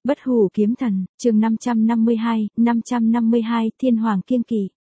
Bất hủ kiếm thần, chương 552, Thiên Hoàng kiêng kỵ.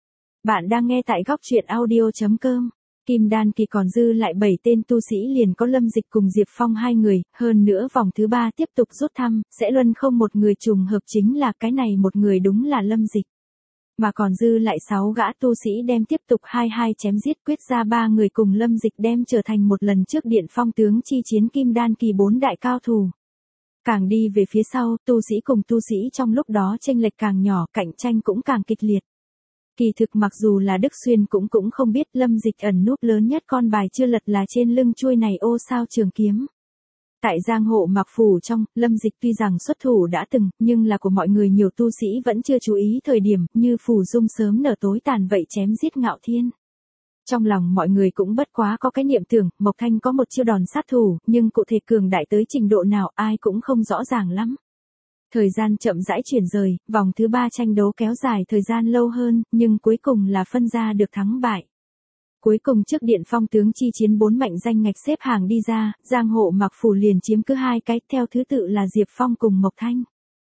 Bạn đang nghe tại góc truyện audio.com. Kim đan kỳ còn dư lại 7 tên tu sĩ liền có Lâm Dịch cùng Diệp Phong hai người, hơn nữa vòng thứ 3 tiếp tục rút thăm, sẽ luân không một người trùng hợp chính là cái này một người đúng là Lâm Dịch. Mà còn dư lại 6 gã tu sĩ đem tiếp tục 22 chém giết quyết ra 3 người cùng Lâm Dịch đem trở thành một lần trước điện phong tướng chi chiến kim đan kỳ 4 đại cao thủ. Càng đi về phía sau, tu sĩ cùng tu sĩ trong lúc đó chênh lệch càng nhỏ, cạnh tranh cũng càng kịch liệt. Kỳ thực mặc dù là Đức Xuyên cũng không biết Lâm Dịch ẩn núp lớn nhất con bài chưa lật là trên lưng chuôi này ô sao trường kiếm. Tại giang hộ Mạc Phủ trong, Lâm Dịch tuy rằng xuất thủ đã từng, nhưng là của mọi người nhiều tu sĩ vẫn chưa chú ý thời điểm, như phủ dung sớm nở tối tàn vậy chém giết Ngạo Thiên. Trong lòng mọi người cũng bất quá có cái niệm tưởng, Mộc Thanh có một chiêu đòn sát thủ, nhưng cụ thể cường đại tới trình độ nào ai cũng không rõ ràng lắm. Thời gian chậm rãi chuyển rời, vòng thứ 3 tranh đấu kéo dài thời gian lâu hơn, nhưng cuối cùng là phân ra được thắng bại. Cuối cùng trước điện phong tướng chi chiến 4 mạnh danh ngạch xếp hàng đi ra, giang hộ Mạc Phủ liền chiếm cứ 2 cái, theo thứ tự là Diệp Phong cùng Mộc Thanh.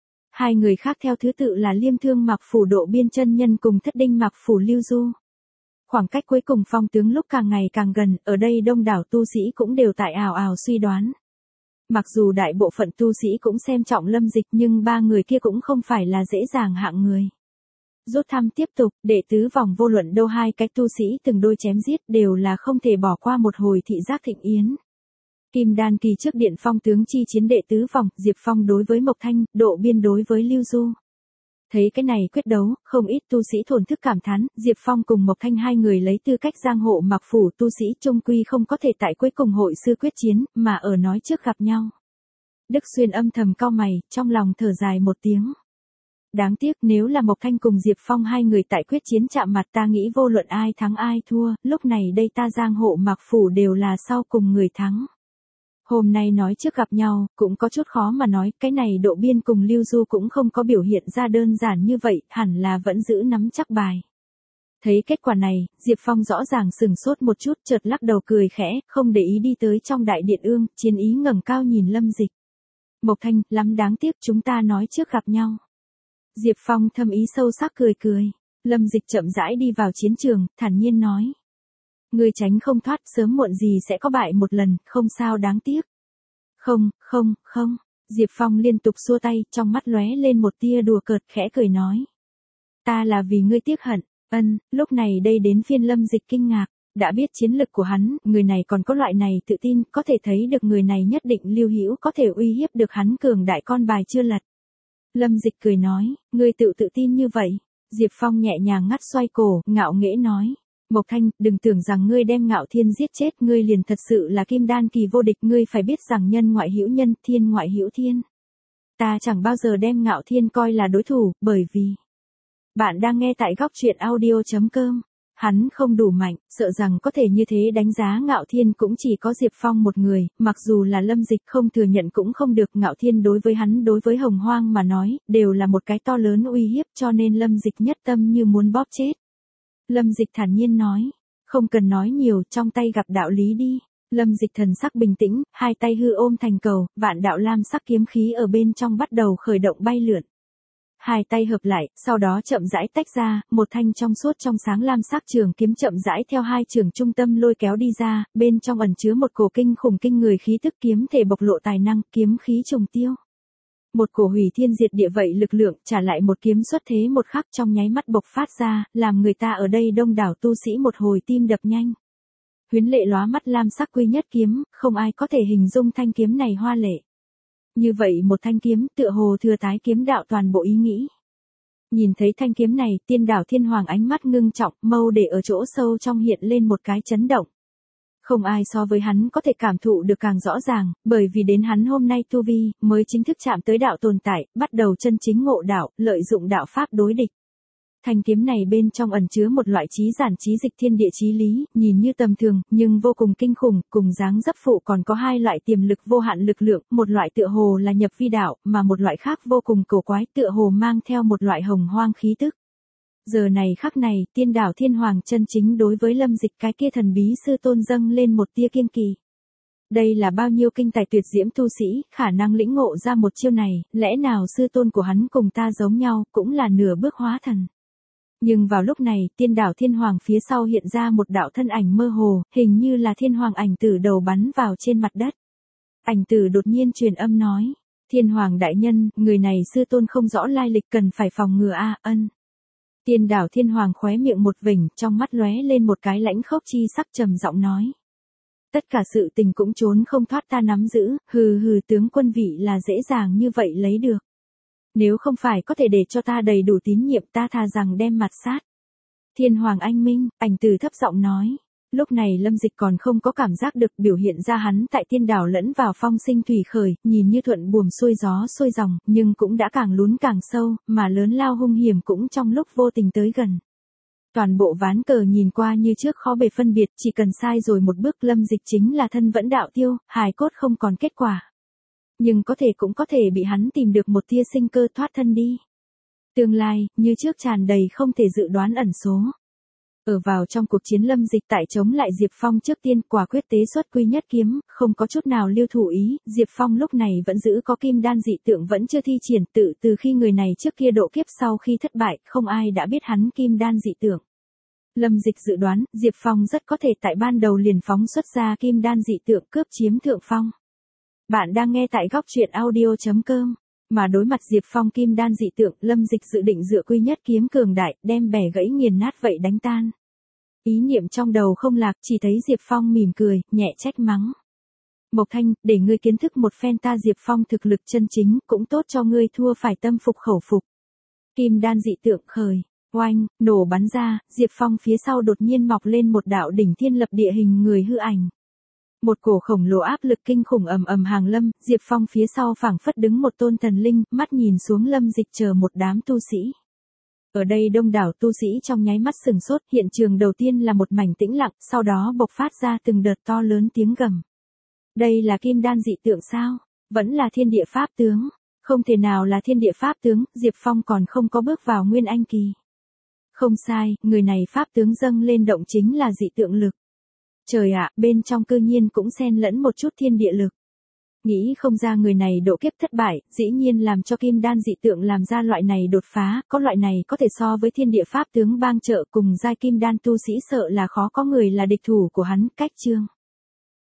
2 người khác theo thứ tự là Liêm Thương Mạc Phủ Độ Biên chân nhân cùng Thất Đinh Mạc Phủ Lưu Du. Khoảng cách cuối cùng phong tướng lúc càng ngày càng gần, ở đây đông đảo tu sĩ cũng đều tại ào ào suy đoán. Mặc dù đại bộ phận tu sĩ cũng xem trọng Lâm Dịch nhưng 3 người kia cũng không phải là dễ dàng hạng người. Rút thăm tiếp tục, đệ tứ vòng vô luận đâu 2 cái tu sĩ từng đôi chém giết đều là không thể bỏ qua một hồi thị giác thịnh yến. Kim đan kỳ trước điện phong tướng chi chiến đệ tứ vòng, Diệp Phong đối với Mộc Thanh, Độ Biên đối với Lưu Du. Thấy cái này quyết đấu, không ít tu sĩ thổn thức cảm thán, Diệp Phong cùng Mộc Thanh hai người lấy tư cách giang hộ Mạc Phủ tu sĩ trung quy không có thể tại cuối cùng hội sư quyết chiến, mà ở nói trước gặp nhau. Đức Xuyên âm thầm cau mày, trong lòng thở dài một tiếng. Đáng tiếc nếu là Mộc Thanh cùng Diệp Phong hai người tại quyết chiến chạm mặt ta nghĩ vô luận ai thắng ai thua, lúc này đây ta giang hộ Mạc Phủ đều là sau cùng người thắng. Hôm nay nói trước gặp nhau, cũng có chút khó mà nói, cái này Độ Biên cùng Lưu Du cũng không có biểu hiện ra đơn giản như vậy, hẳn là vẫn giữ nắm chắc bài. Thấy kết quả này, Diệp Phong rõ ràng sừng sốt một chút, chợt lắc đầu cười khẽ, không để ý đi tới trong đại điện ương, chiến ý ngẩng cao nhìn Lâm Dịch. Mộc Thanh, lắm đáng tiếc chúng ta nói trước gặp nhau. Diệp Phong thâm ý sâu sắc cười cười. Lâm Dịch chậm rãi đi vào chiến trường, thản nhiên nói. Ngươi tránh không thoát, sớm muộn gì sẽ có bại một lần, không sao đáng tiếc. Không. Diệp Phong liên tục xua tay, trong mắt lóe lên một tia đùa cợt, khẽ cười nói. Ta là vì ngươi tiếc hận. Lúc này đây đến phiên Lâm Dịch kinh ngạc. Đã biết chiến lực của hắn, người này còn có loại này tự tin, có thể thấy được người này nhất định lưu hữu có thể uy hiếp được hắn cường đại con bài chưa lật. Lâm Dịch cười nói, ngươi tự tin như vậy. Diệp Phong nhẹ nhàng ngắt xoay cổ, ngạo nghễ nói. Mộc Thanh, đừng tưởng rằng ngươi đem Ngạo Thiên giết chết, ngươi liền thật sự là kim đan kỳ vô địch, ngươi phải biết rằng nhân ngoại hữu nhân, thiên ngoại hữu thiên. Ta chẳng bao giờ đem Ngạo Thiên coi là đối thủ, bởi vì... Bạn đang nghe tại góc truyện audio.com. Hắn không đủ mạnh, sợ rằng có thể như thế đánh giá Ngạo Thiên cũng chỉ có Diệp Phong một người, mặc dù là Lâm Dịch không thừa nhận cũng không được, Ngạo Thiên đối với hắn đối với Hồng Hoang mà nói, đều là một cái to lớn uy hiếp cho nên Lâm Dịch nhất tâm như muốn bóp chết. Lâm Dịch thản nhiên nói, không cần nói nhiều, trong tay gặp đạo lý đi. Lâm Dịch thần sắc bình tĩnh, 2 tay hư ôm thành cầu, vạn đạo lam sắc kiếm khí ở bên trong bắt đầu khởi động bay lượn. 2 tay hợp lại, sau đó chậm rãi tách ra, một thanh trong suốt trong sáng lam sắc trường kiếm chậm rãi theo 2 trường trung tâm lôi kéo đi ra, bên trong ẩn chứa một cổ kinh khủng kinh người khí tức kiếm thể bộc lộ tài năng, kiếm khí trùng tiêu. Một cổ hủy thiên diệt địa vậy lực lượng, trả lại một kiếm xuất thế một khắc trong nháy mắt bộc phát ra, làm người ta ở đây đông đảo tu sĩ một hồi tim đập nhanh. Huyến lệ lóa mắt lam sắc quy nhất kiếm, không ai có thể hình dung thanh kiếm này hoa lệ. Như vậy một thanh kiếm tựa hồ thừa tái kiếm đạo toàn bộ ý nghĩ. Nhìn thấy thanh kiếm này, Tiên Đảo Thiên Hoàng ánh mắt ngưng trọng, mâu để ở chỗ sâu trong hiện lên một cái chấn động. Không ai so với hắn có thể cảm thụ được càng rõ ràng, bởi vì đến hắn hôm nay tu vi, mới chính thức chạm tới đạo tồn tại, bắt đầu chân chính ngộ đạo, lợi dụng đạo pháp đối địch. Thanh kiếm này bên trong ẩn chứa một loại trí giản trí dịch thiên địa chí lý, nhìn như tầm thường, nhưng vô cùng kinh khủng, cùng dáng dấp phụ còn có 2 loại tiềm lực vô hạn lực lượng, một loại tựa hồ là nhập vi đạo, mà một loại khác vô cùng cổ quái, tựa hồ mang theo một loại hồng hoang khí tức. Giờ này khắc này, Tiên Đảo Thiên Hoàng chân chính đối với Lâm Dịch cái kia thần bí sư tôn dâng lên một tia kiêng kỳ. Đây là bao nhiêu kinh tài tuyệt diễm tu sĩ, khả năng lĩnh ngộ ra một chiêu này, lẽ nào sư tôn của hắn cùng ta giống nhau, cũng là nửa bước hóa thần. Nhưng vào lúc này, tiên đảo thiên hoàng phía sau hiện ra một đạo thân ảnh mơ hồ, hình như là thiên hoàng ảnh tử đầu bắn vào trên mặt đất. Ảnh tử đột nhiên truyền âm nói, thiên hoàng đại nhân, người này sư tôn không rõ lai lịch cần phải phòng ngừa a ân. Tiên đảo thiên hoàng khóe miệng một vỉnh, trong mắt lóe lên một cái lãnh khốc chi sắc trầm giọng nói. Tất cả sự tình cũng trốn không thoát ta nắm giữ, hừ hừ tướng quân vị là dễ dàng như vậy lấy được. Nếu không phải có thể để cho ta đầy đủ tín nhiệm ta thà rằng đem mặt sát. Thiên hoàng anh minh, ảnh tử thấp giọng nói. Lúc này Lâm Dịch còn không có cảm giác được biểu hiện ra hắn tại tiên đảo lẫn vào phong sinh thủy khởi, nhìn như thuận buồm xuôi gió xuôi dòng, nhưng cũng đã càng lún càng sâu, mà lớn lao hung hiểm cũng trong lúc vô tình tới gần. Toàn bộ ván cờ nhìn qua như trước khó bề phân biệt, chỉ cần sai rồi một bước Lâm Dịch chính là thân vẫn đạo tiêu, hài cốt không còn kết quả. Nhưng có thể cũng có thể bị hắn tìm được một tia sinh cơ thoát thân đi. Tương lai, như trước tràn đầy không thể dự đoán ẩn số. Ở vào trong cuộc chiến Lâm Dịch tại chống lại Diệp Phong trước tiên quả quyết tế xuất quy nhất kiếm, không có chút nào lưu thủ ý, Diệp Phong lúc này vẫn giữ có kim đan dị tượng vẫn chưa thi triển từ khi người này trước kia độ kiếp sau khi thất bại, không ai đã biết hắn kim đan dị tượng. Lâm Dịch dự đoán, Diệp Phong rất có thể tại ban đầu liền phóng xuất ra kim đan dị tượng cướp chiếm thượng phong. Bạn đang nghe tại góc truyện audio.com. Mà đối mặt Diệp Phong kim đan dị tượng, Lâm Dịch dự định dựa quy nhất kiếm cường đại, đem bẻ gãy nghiền nát vậy đánh tan. Ý niệm trong đầu không lạc, chỉ thấy Diệp Phong mỉm cười, nhẹ trách mắng. Mộc Thanh, để ngươi kiến thức một phen ta Diệp Phong thực lực chân chính, cũng tốt cho ngươi thua phải tâm phục khẩu phục. Kim đan dị tượng khởi, oanh, nổ bắn ra, Diệp Phong phía sau đột nhiên mọc lên một đạo đỉnh thiên lập địa hình người hư ảnh. Một cổ khổng lồ áp lực kinh khủng ầm ầm hàng lâm, Diệp Phong phía sau phảng phất đứng một tôn thần linh, mắt nhìn xuống Lâm Dịch chờ một đám tu sĩ. Ở đây đông đảo tu sĩ trong nháy mắt sừng sốt, hiện trường đầu tiên là một mảnh tĩnh lặng, sau đó bộc phát ra từng đợt to lớn tiếng gầm. Đây là kim đan dị tượng sao? Vẫn là thiên địa pháp tướng? Không thể nào là thiên địa pháp tướng, Diệp Phong còn không có bước vào nguyên anh kỳ. Không sai, người này pháp tướng dâng lên động chính là dị tượng lực. Trời ạ, bên trong cư nhiên cũng xen lẫn một chút thiên địa lực. Nghĩ không ra người này độ kiếp thất bại, dĩ nhiên làm cho kim đan dị tượng làm ra loại này đột phá, có loại này có thể so với thiên địa pháp tướng bang trợ cùng giai kim đan tu sĩ sợ là khó có người là địch thủ của hắn, cách chương.